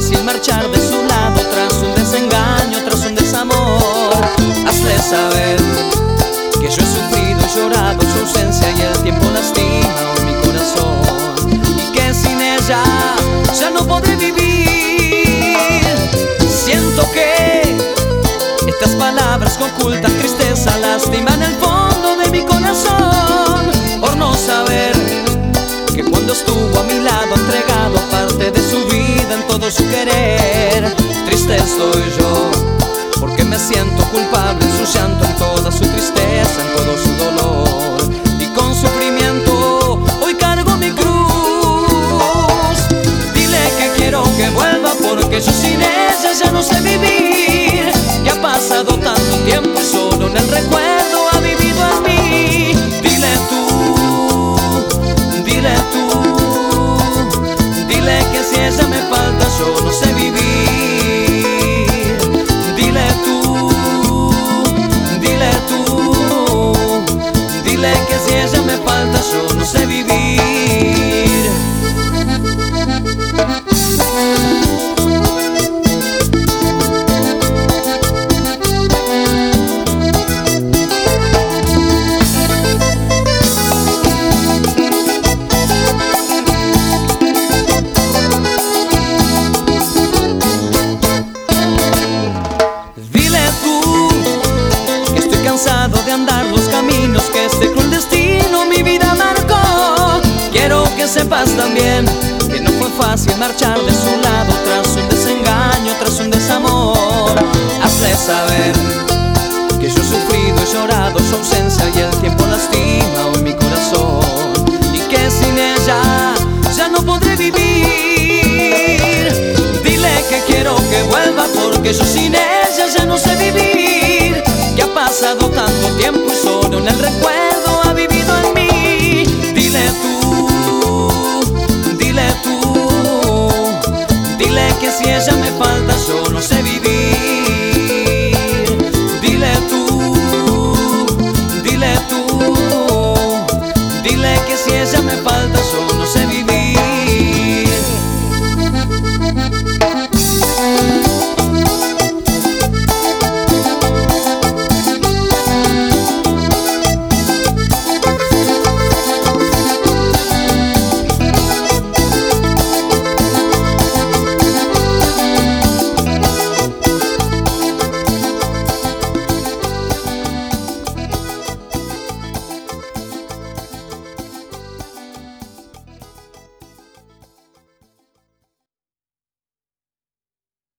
fácil marchar de su lado tras un desengaño, tras un desamor. Hazle saber que yo he sufrido y llorado su ausencia y el tiempo lastima hoy mi corazón, y que sin ella ya no podré vivir. Siento que estas palabras que ocultan tristeza lastiman el fondo de mi corazón, por no saber que cuando estuvo a mi lado entregado parte de su vida en todo su querer. Triste estoy yo porque me siento culpable en su llanto, en toda su tristeza, en todo su dolor, y con sufrimiento hoy cargo mi cruz. Dile que quiero que vuelva porque yo sin ella ya no sé vivir, que ha pasado tanto tiempo y solo en el recuerdo ha vivido en mí. Dile que si ella me falta yo no sé vivir. Dile que si ella me falta yo no sé vivir. Cansado de andar los caminos que este cruel destino mi vida marcó. Quiero que sepas también que no fue fácil marchar de su lado tras un desengaño, tras un desamor. Hazle saber que yo he sufrido y llorado su ausencia y el tiempo lastima hoy mi corazón, y que sin ella ya no podré vivir. Dile que quiero que vuelva porque yo sí